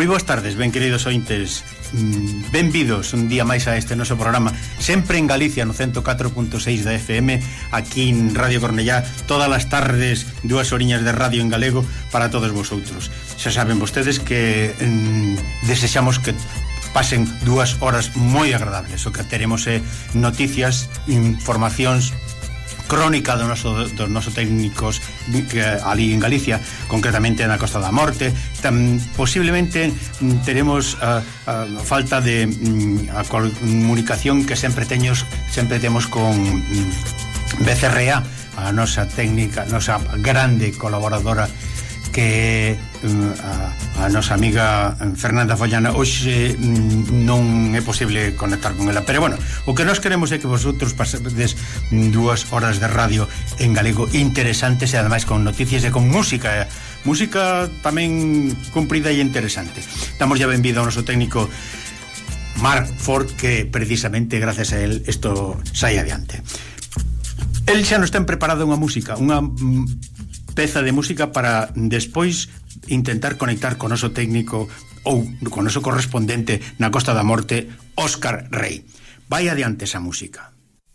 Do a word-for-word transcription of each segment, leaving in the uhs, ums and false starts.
Moi boas tardes, ben queridos ointes. Benvidos un día máis a este noso programa, sempre en Galicia no ciento catro punto seis da F M, aquí en Radio Cornellá, todas as tardes, dúas oriñas de radio en galego para todos vosotros. Xa saben vostedes que mm, desexamos que pasen dúas horas moi agradables. O que teremos é noticias, informacións, crónica do noso, dos nosos técnicos que, ali en Galicia, concretamente na Costa da Morte. Tam, posiblemente mm, teremos a, a falta de mm, a comunicación que sempre teños sempre temos con mm, B C R A, a nosa técnica, a nosa grande colaboradora, que a, a nosa amiga Fernanda Follana hoxe non é posible conectar con ela, pero bueno, o que nós queremos é que vosotros pasedes dúas horas de radio en galego interesantes e ademais con noticias e con música música tamén cumprida e interesante. Damos ya benvido ao noso técnico Marc Ford, que precisamente gracias a él isto sai adiante. El xa nos ten preparado unha música, unha peza de música para despois intentar conectar con noso técnico ou con noso correspondente na Costa da Morte, Óscar Rey. Vai adiante esa música.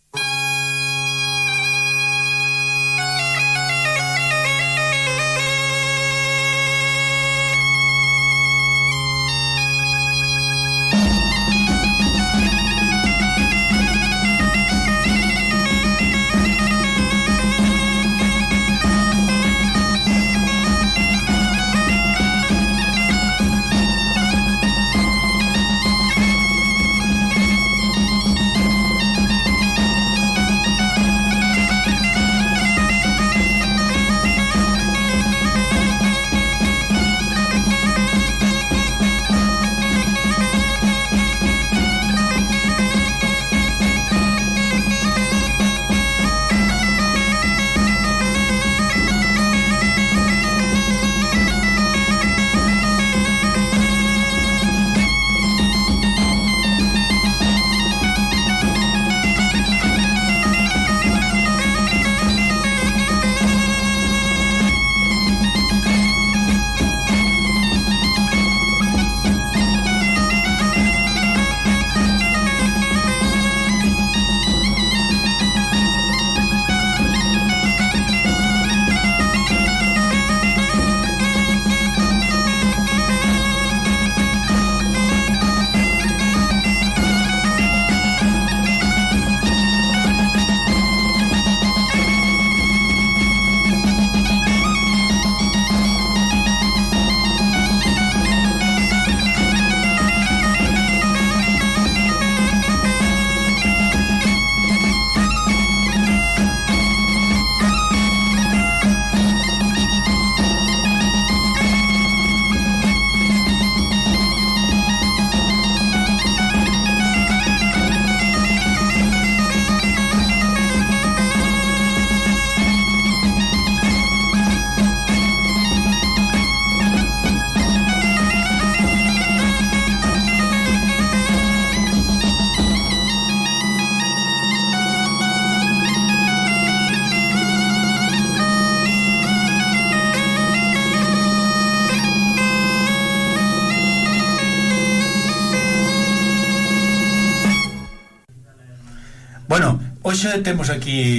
Bueno, hoxe temos aquí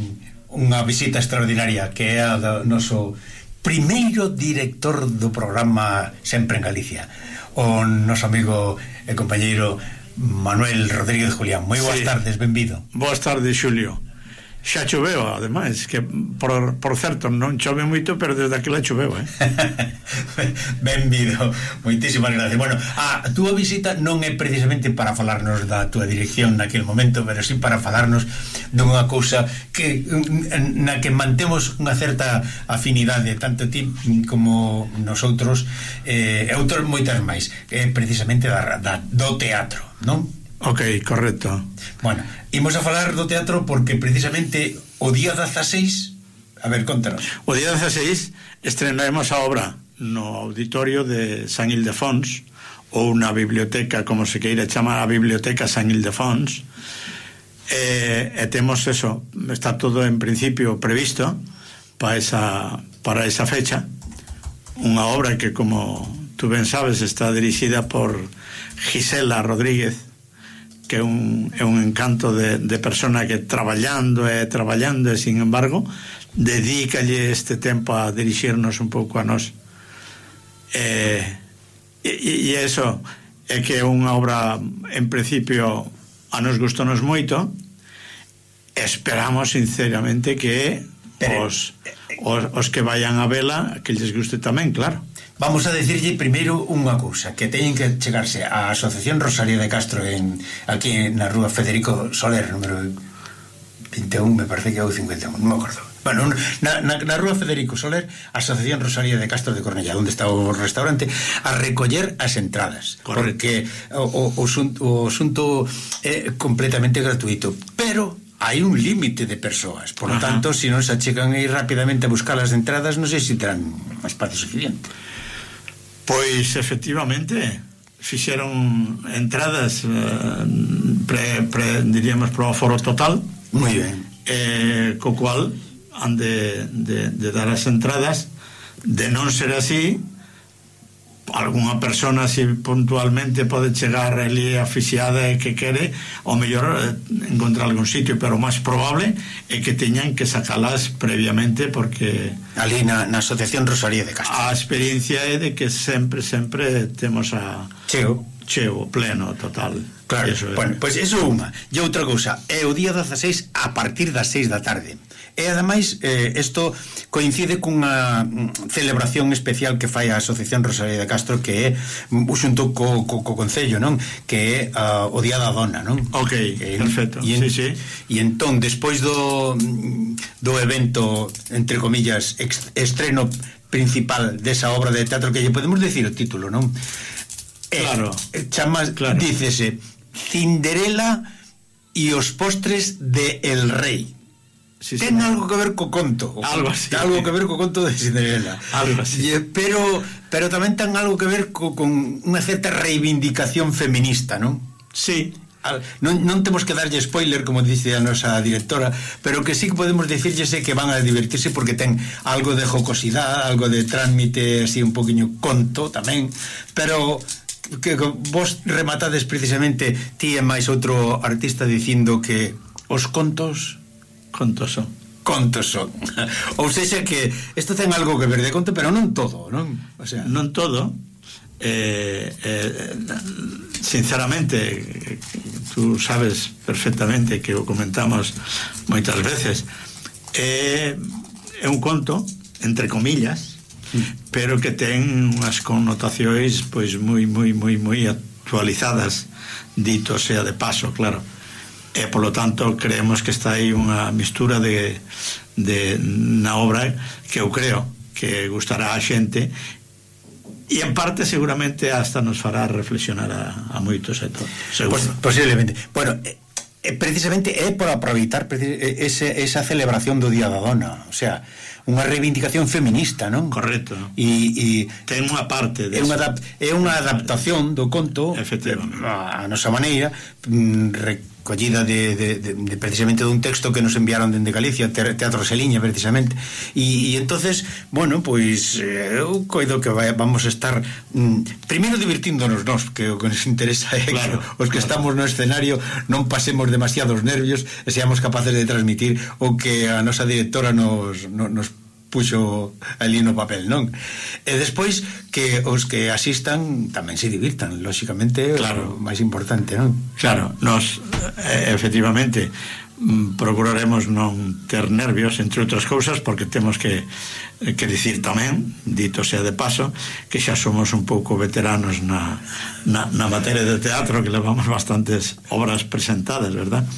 unha visita extraordinaria, que é a do noso primeiro director do programa Sempre en Galicia, o noso amigo e compañeiro Manuel Rodríguez Julián. Moi boas sí. tardes, benvido. Boas tardes, Xulio. Xa choveu, ademais, que por, por certo non chove moito, pero desde aquela choveu, eh? Benvido, moitísimas gracias. Bueno, a túa visita non é precisamente para falarnos da túa dirección naquele momento, pero sí para falarnos dunha cousa que na que mantemos unha certa afinidade, tanto ti como nosotros, eh, e outros moitas máis, é precisamente da, da, do teatro, non? Ok, correcto. Bueno, imos a falar do teatro porque precisamente o día dezaseis, a ver, contanos. O día dezaseis estrenaremos a obra no auditorio de San Ildefons, ou na biblioteca, como se queira chamar, a biblioteca San Ildefons, e, e temos eso, está todo en principio previsto para esa, para esa fecha, unha obra que, como tú ben sabes, está dirixida por Gisela Rodríguez, que é un, é un encanto de, de persona que traballando e traballando e, sin embargo, dedícalle este tempo a dirixirnos un pouco a nós. E, e, e eso é que é unha obra, en principio, a nos gustonos moito. Esperamos, sinceramente, que os, os, os que vayan a vela, que lles guste tamén, claro. Vamos a decirlle primeiro unha cousa, que teñen que chegarse á Asociación Rosalía de Castro en, aquí na rúa Federico Soler, número vinte e un, me parece que é o cincuenta e un, non me acordo. Bueno, na, na, na rúa Federico Soler, Asociación Rosalía de Castro de Cornellá, onde está o restaurante, a recoller as entradas. Correcto. Porque o, o, o, o asunto é completamente gratuito, pero hai un límite de persoas, por lo tanto, se non se achegan aí rapidamente a buscar as entradas, non sei se terán espacio suficiente. Pois, efectivamente, fixeron entradas eh, pre, pre, diríamos, pro aforo total. Moi ben. Eh, co cual han de, de, de dar as entradas. De non ser así, algunha persona, si puntualmente pode chegar ali afixiada e que quere, o mellor eh, encontrar algún sitio, pero o máis probable é que teñan que sacalas previamente, porque ali na, na Asociación Rosalía de Castro a experiencia é de que sempre, sempre temos a cheo, cheo pleno, total. Claro, eso é. Bueno, pois pues eso é unha. E outra cousa, é o día dezaseis a partir das seis da tarde. E ademais, isto eh, coincide cunha celebración especial que fai a Asociación Rosalía de Castro, que é xunto co, co, co Concello, non? Que é uh, o Día da Dona, non? Ok, eh, perfecto. E en, sí, sí. E entón, despois do, do evento, entre comillas, ex, estreno principal desa obra de teatro, que lle podemos decir o título, non? Claro. Eh, chamas, claro. Dícese Cinderela e os postres de El Rei. Sí, ten sí, algo que ver co conto, algo así, algo que ver co conto de Cinderela, algo así. Y, pero, pero tamén ten algo que ver co, con unha certa reivindicación feminista, non? Sí. Non, non temos que darlle spoiler, como dice a nosa directora, pero que sí que podemos decirllese que van a divertirse, porque ten algo de jocosidade, algo de trámite así un poquinho conto tamén, pero que vos rematades precisamente ti e máis outro artista dicindo que os contos contos son contos son ou seja que isto ten algo que ver de conto, pero non todo, non? O sea, non todo. eh, eh, sinceramente, tú sabes perfectamente que o comentamos moitas veces, é, é un conto entre comillas, mm. pero que ten unhas connotacións pois moi moi moi moi actualizadas, dito sea de paso, claro. E polo tanto creemos que está aí unha mistura de, de na obra que eu creo que gustará a xente, e en parte seguramente hasta nos fará reflexionar a, a moitos e todo, seguro. Pues, posiblemente. Bueno, eh, eh, precisamente é por aproveitar ese, esa celebración do Día da Dona, o sea, unha reivindicación feminista, non? Correcto. E, e ten unha parte é unha, é unha adaptación do conto a, a nosa maneira, recollida de, de, de, de precisamente dun texto que nos enviaron dende Galicia, Teatro Seliña, precisamente. E, e entonces, bueno, pois eu coido que vai, vamos a estar mm, primeiro divertíndonos nós, que o que nos interesa é claro, que os que claro. estamos no escenario non pasemos demasiados nervios e seamos capaces de transmitir o que a nosa directora nos, nos, nos puxo ali no papel, non? E despois que os que asistan tamén se divirtan, lóxicamente, claro. O máis importante, non? Claro, nos eh, efectivamente procuraremos non ter nervios, entre outras cousas, porque temos que que dicir tamén, dito sea de paso, que xa somos un pouco veteranos na, na, na materia de teatro, que levamos bastantes obras presentadas, verdad?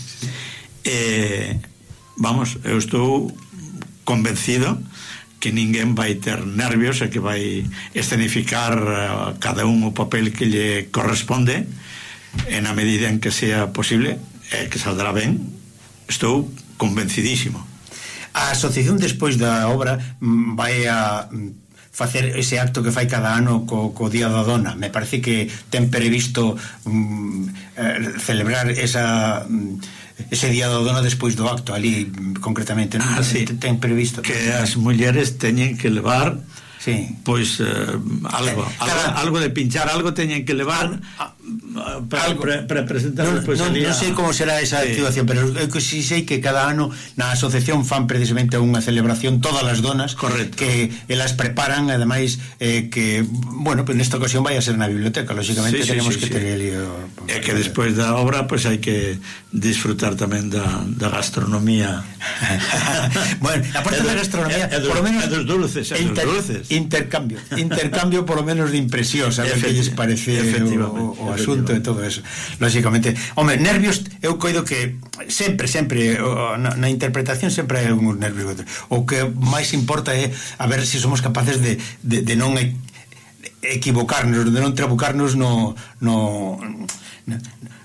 Eh, vamos, eu estou convencido que ninguén vai ter nervios e que vai escenificar uh, cada un o papel que lle corresponde en a medida en que sea posible e que saldrá ben. Estou convencidísimo. A asociación despois da obra vai a facer ese acto que fai cada ano co, co Día da Dona. Me parece que ten previsto um, eh, celebrar esa ese Día da Dona despois do acto ali concretamente, non? Ah, sí. Ten previsto que as mulleres teñen que levar sí. Pois eh, algo, eh, algo, algo de pinchar, algo teñen que levar ah, para pre, pre presentar non, despois non, non sei como será esa sí. activación, pero eu que si sei que cada ano na asociación fan precisamente unha celebración todas as donas. Correcto. Que elas preparan, ademais eh, que, bueno, pues nesta ocasión vai a ser na biblioteca, lógicamente sí, sí, tenemos sí, que sí. ter ali o, é que despois da obra pois pues, hai que disfrutar tamén da, da gastronomía. Bueno, a parte da gastronomía, é, é dos, por lo menos é dos dulces, é inter, dos dulces. intercambio, intercambio por lo menos de impresións, a ver que lles parece o, o asunto e todo eso. Lógicamente, home, nervios, eu coido que sempre, sempre o, na, na interpretación sempre hai uns nervios. O que máis importa é a ver se somos capaces de, de, de non equivocarnos, de non trabucarnos no, no na,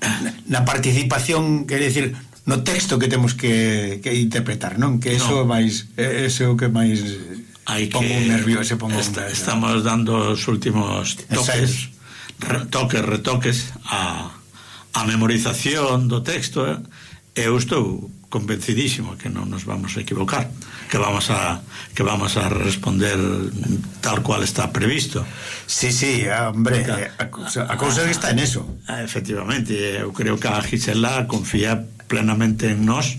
na participación, quer decir, no texto que temos que, que interpretar, non? Que eso no. máis, eso que máis hai pongo que un nervio, se pongo esta, un nervio. Estamos dando os últimos toques, re, toques, retoques a, a memorización do texto, eh? Eu estou convencidísimo que non nos vamos a equivocar, que vamos a que vamos a responder tal cual está previsto. Sí, sí, hombre, a cousa, a cousa que está en eso. Efectivamente, eu creo que a Gisela confía plenamente en nós,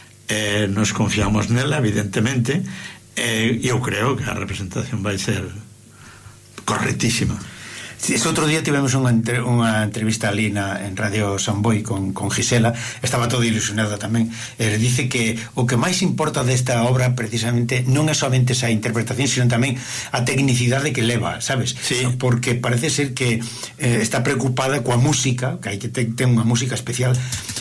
eh, nos confiamos nela, evidentemente, e eh, eu creo que a representación vai ser correctísima. Sí, ese outro día tivemos unha, entre, unha entrevista ali na, en Radio Samboy con, con Gisela, estaba todo ilusionada tamén, e dice que o que máis importa desta obra precisamente non é somente esa interpretación, sino tamén a tecnicidade que leva, sabes? Sí. Porque parece ser que eh, está preocupada coa música, que hai que ter unha música especial,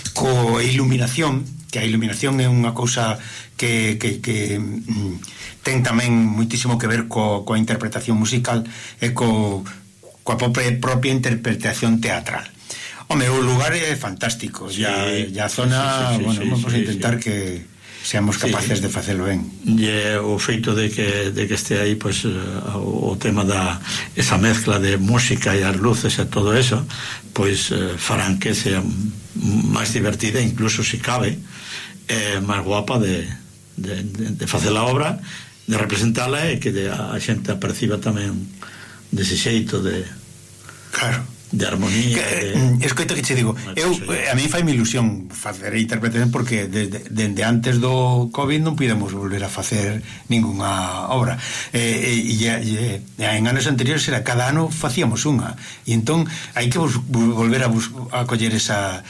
coa iluminación, que a iluminación é unha cousa que, que, que mm, ten tamén muitísimo que ver co, coa interpretación musical e co coa propia, propia interpretación teatral. Home, o lugar é fantástico, sí, ya, ya a zona, sí, sí, sí, bueno, sí, vamos sí, a intentar sí. que seamos capaces sí. de facelo ben. E o feito de que, de que este aí, pues, o, o tema da esa mezcla de música e as luces e todo eso, pois pues, farán que sea máis divertida, incluso se cabe, eh, máis guapa de, de, de, de facer a obra, de representala e que de, a xente aperciba tamén dese xeito de claro, de armonía que, de... escoito que che digo, eu, a mí fai-me ilusión facer a interpretación porque desde, desde antes do COVID non podemos volver a facer ninguna obra e, e, e, e en anos anteriores era cada ano facíamos unha e entón hai que bus, volver a, bus, a coller esa,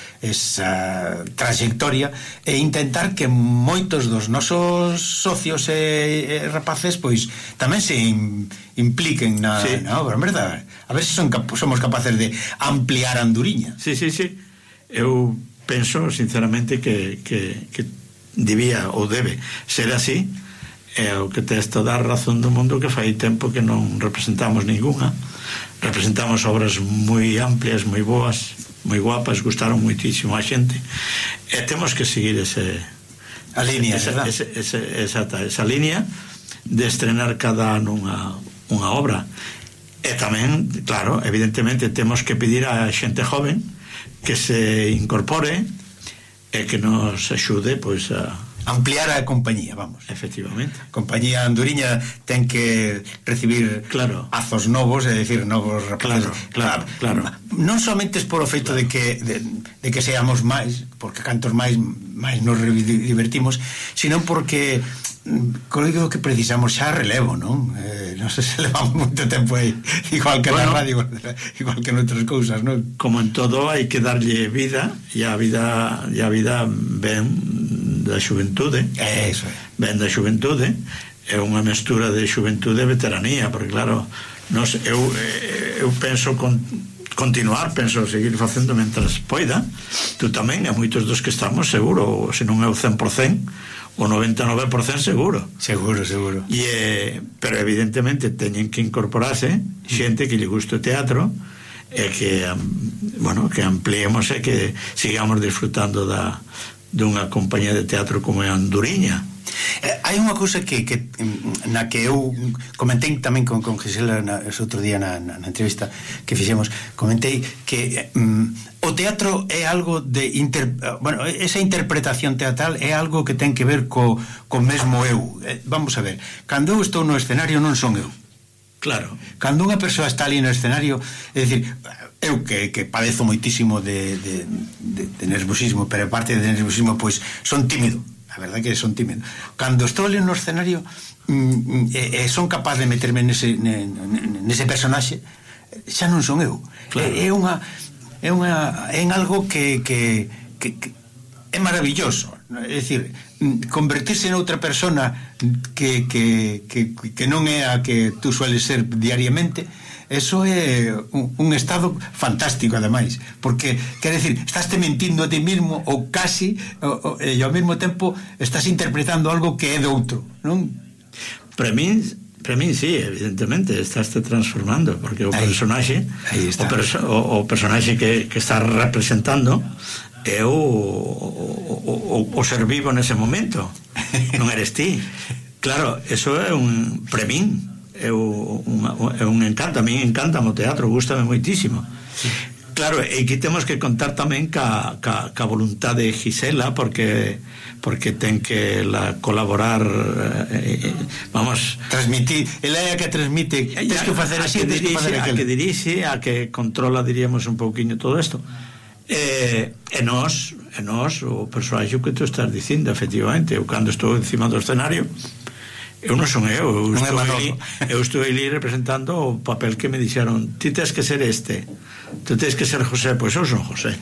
esa trayectoria e intentar que moitos dos nosos socios e, e rapaces pois tamén se in, impliquen na, sí. na obra, en verdade, a ver se son, somos capaces de ampliar a Anduriña. Sí, sí, sí. Eu penso sinceramente que, que, que debía ou debe ser así, é o que tes toda a razón do mundo que fai tempo que non representamos ninguna. Representamos obras moi amplias, moi boas, moi guapas, gustaron moitísimo a xente e temos que seguir ese a línea, ese, ese, ese, esa, esa línea de estrenar cada ano unha, unha obra. E tamén, claro, evidentemente temos que pedir a xente joven que se incorpore e que nos axude pois a ampliar a compañía, vamos. Efectivamente. A compañía Anduriña ten que recibir claro. azos novos, é dicir, novos rapaces. Claro, claro, claro. Non somente es por o feito claro. de que de, de que seamos máis, porque cantos máis máis nos divertimos, sino porque creo que precisamos xa relevo, non? Eh, non sei se levamos moito tempo aí, igual que bueno, na radio, igual que en outras cousas, non? Como en todo hai que darlle vida, e a vida, e a vida ven da xuventude. Eso é. Ben da xuventude, é unha mestura de xuventude e veteranía, porque claro, nos, eu, eu penso con, continuar, penso seguir facendo mentras poida, tú tamén, e moitos dos que estamos, seguro, se non é o cen por cen, o noventa e nove por cento seguro. Seguro, seguro. E, eh, pero evidentemente teñen que incorporarse xente que lle guste o teatro e que, bueno, que ampliemos e que sigamos disfrutando da dunha compañía de teatro como é Anduriña. Eh, hai unha cousa que, que na que eu comentei tamén con, con Gisela na, ese outro día na, na, na entrevista que fixemos, comentei que um, o teatro é algo de inter, bueno, esa interpretación teatral é algo que ten que ver co, co mesmo eu. Eh, vamos a ver, cando eu estou no escenario non son eu, Claro. Cando unha persoa está ali no escenario, é dicir, eu que, que padezo moitísimo de, de, de, de nervosismo, pero aparte de nervosismo, pois son tímido, a verdade que son tímido. Cando estou ali no escenario mm, e, e son capaz de meterme nese, nese personaxe, xa non son eu. Claro. É, é unha é unha é en algo que, que, que, que é maravilloso, é dicir, convertirse en outra persona que, que, que, que non é a que tú sueles ser diariamente, eso é un, un estado fantástico ademais, porque quer decir, estás te mentindo a ti mismo ou casi, o, o, e ao mesmo tempo estás interpretando algo que é de outro, non? Para min, para min sí, evidentemente estás te transformando, porque o aí, personaxe aí o, perso o, o personaxe que, que estás representando é o, o, o, o ser vivo nese momento, non eres ti. Claro, eso é un para min é un, é un encanto. A mí encanta o teatro, gústame moitísimo. Sí. Claro, e que temos que contar tamén ca, ca, ca voluntad de Gisela, porque porque ten que la colaborar, eh, vamos, transmitir, ela é a que transmite, tens que facer así, tens que facer aquel, a que dirixe, a que controla, diríamos, un pouquiño todo isto. Eh, e nós, e nós o personaxe que tu estás dicindo, efectivamente, eu cando estou encima do escenario, eu non son eu, eu estou, ali, eu estou ali representando o papel que me dixeron, ti tens que ser este, tu tens que ser José, pois eu son José.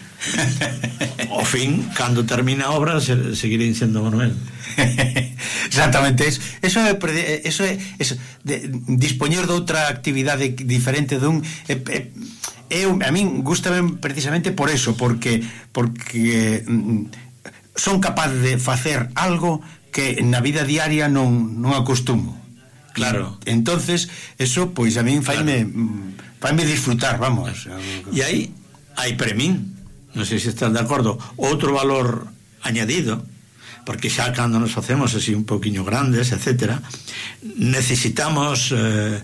Ao fin, cando termina a obra, seguirei sendo Manuel. Exactamente, eso, eso é, eso é eso, de, dispoñer de outra actividade diferente dun... Eh, eh, eu, a min gústame precisamente por eso, porque porque mm, son capaz de facer algo que na vida diaria non, non acostumo. Claro. Entonces, eso, pois a min faime claro. faime disfrutar, vamos. E aí, hai para min, non sei se estás de acordo, outro valor añadido, porque xa cando nos facemos así un poquinho grandes, etcétera, necesitamos eh,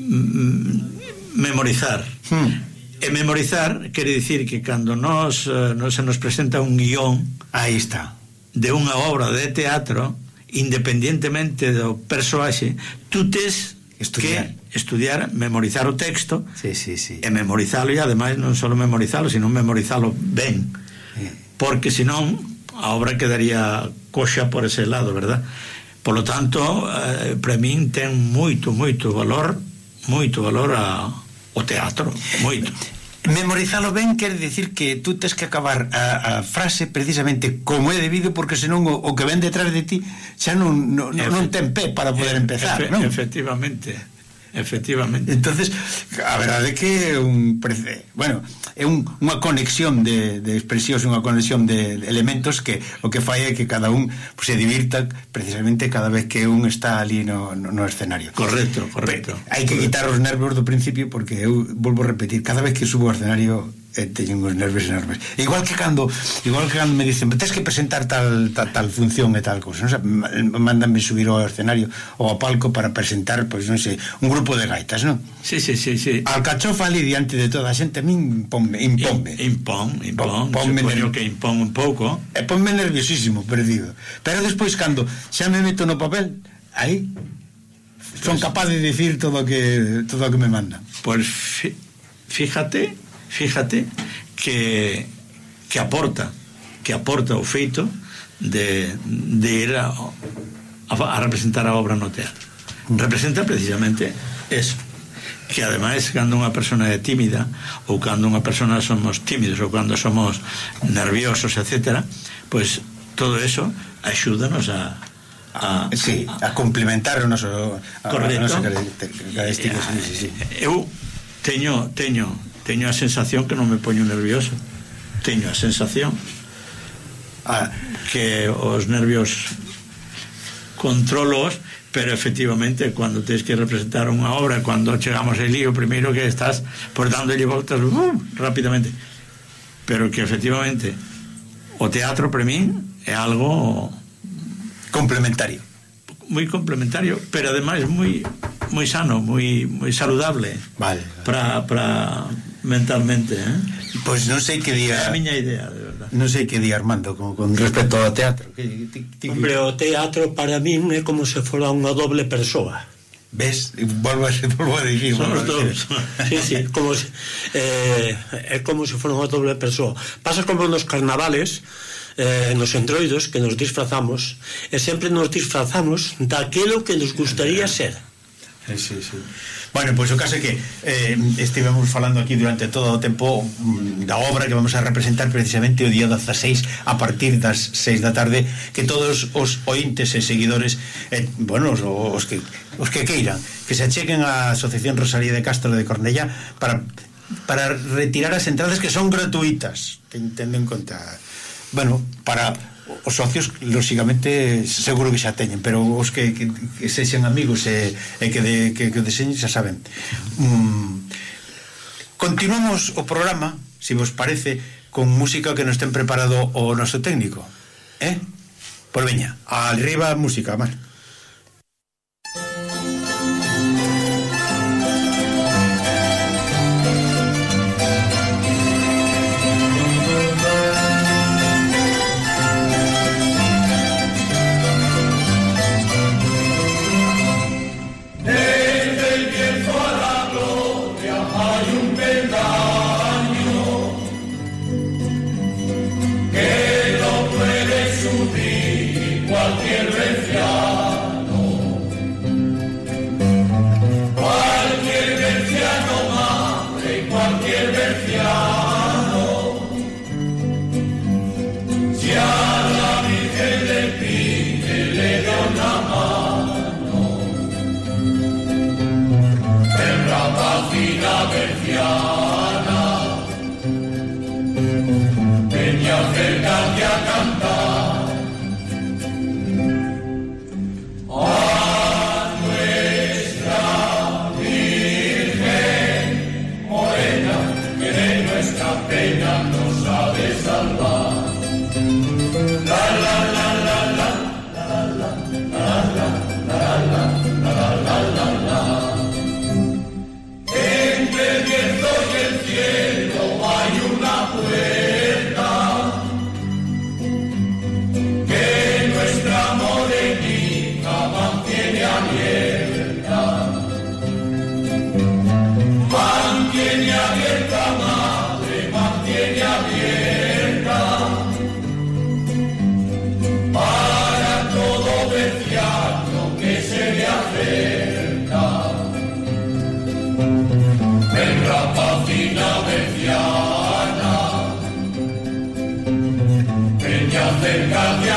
memorizar. Hmm. E memorizar quere dicir que cando nos, eh, nos se nos presenta un guión, aí está, de unha obra de teatro, independientemente do persoaxe, tú tes estudiar. que estudiar, memorizar o texto, sí, sí, sí. e memorizalo, e ademais non só memorizalo, sino memorizalo ben, sí. Porque senón a obra quedaría coxa por ese lado, verdad? Por lo tanto, eh, para min ten moito, moito valor, moito valor a o teatro, moito. Memorizalo ben quere dicir que tú tes que acabar a, a frase precisamente como é debido, porque senón o, o que ven detrás de ti xa non, non, non ten pé para poder empezar, Efe, non? Efectivamente, efectivamente. Entonces, a verdade é que é un, bueno, é un, unha conexión de, de expresións, unha conexión de, de elementos que o que fai é que cada un pues, se divirta precisamente cada vez que un está ali no, no, no escenario. Correcto, correcto. Hai que quitar os nervios do principio, porque eu volvo a repetir, cada vez que subo ao escenario eh, teño uns nervios enormes. Igual que cando igual que cando me dicen, tens que presentar tal, tal, tal función e tal cosa, non sei, mandanme subir ao escenario ou ao palco para presentar, pois non sei, un grupo de gaitas, non? Sí, sí, sí, sí. Alcachofa ali diante de toda a xente, a min imponme, imponme. Impón, impón, ponme que impón un pouco. E ponme nerviosísimo, perdido. Pero despois cando xa me meto no papel, aí son capaz de dicir todo o que todo o que me mandan. Pois pues, fíjate, fíjate que que aporta, que aporta o feito de de ir a, a, a representar a obra no teatro. Representa precisamente eso, que ademais cando unha persona é tímida, ou cando unha persona somos tímidos, ou cando somos nerviosos, etcétera, pois todo eso axúdanos a a, sí, a, a complementar o noso a, correcto, a nosa característica. Sí, sí, sí. Eu teño teño teño a sensación que non me poño nervioso, teño a sensación ah. que os nervios controlos, pero efectivamente cando tens que representar unha obra, cando chegamos ali, o primeiro que estás por dándolle voltas uh, rapidamente, pero que efectivamente o teatro para min é algo complementario, moi complementario, pero ademais moi moi sano, moi moi saludable. Vale. Para para mentalmente, eh? Pois pues non sei que diga a miña idea, de verdad. Non sei que di Armando con, con respecto ao teatro. Que, ti, ti, Hombre, o teatro para min é como se fora unha doble persoa. ves, volvo a, volvo a dicir, somos todos. Sí, sí, como se, eh, é como se fora unha doble persoa. Pasa como nos carnavales, eh, nos entroidos, que nos disfrazamos, e sempre nos disfrazamos daquilo que nos gustaría ser. Sí, sí, sí. Bueno, pois pues o caso é que eh, estivemos falando aquí durante todo o tempo mm, da obra que vamos a representar precisamente o día dezaseis a partir das seis da tarde, que todos os ointes e seguidores eh, bueno, os, os, que, os que queiran que se acheguen á Asociación Rosalía de Castro de Cornellá para, para retirar as entradas, que son gratuitas, tendo en conta, bueno, para os socios, lógicamente seguro que xa teñen, pero os que, que, que sexen amigos e, e que, de, que, que deseñen xa saben. mm, Continuamos o programa, se vos parece, con música que nos ten preparado o noso técnico, eh? Pois veña, arriba música, Mar. Cerca de